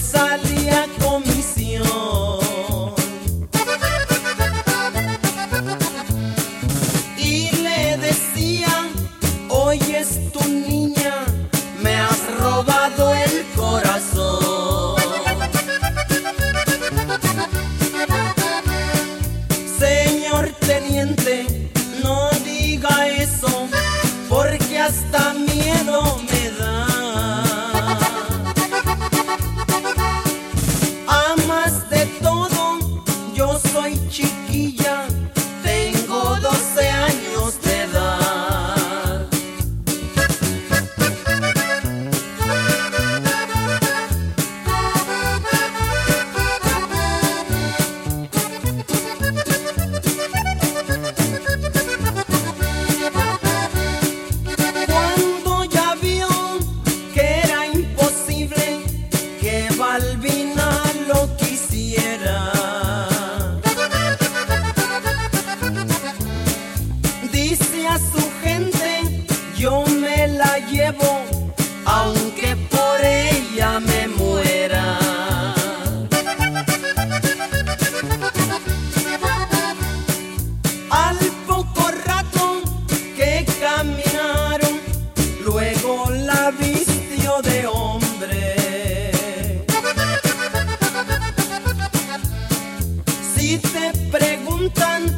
salía comisión. Y le decía: oyes tu niña, me has robado el corazón. Señor teniente, no diga eso, porque hasta miedo me da. A más de todo, yo soy chiquilla, tengo 12 años de edad. Cuando ya vio que era imposible que Balbina lo quisiera, dice a su gente: yo me la llevo, aunque por ella me muera. Al poco rato que caminaron, luego la vistió de hombre. Si te preguntan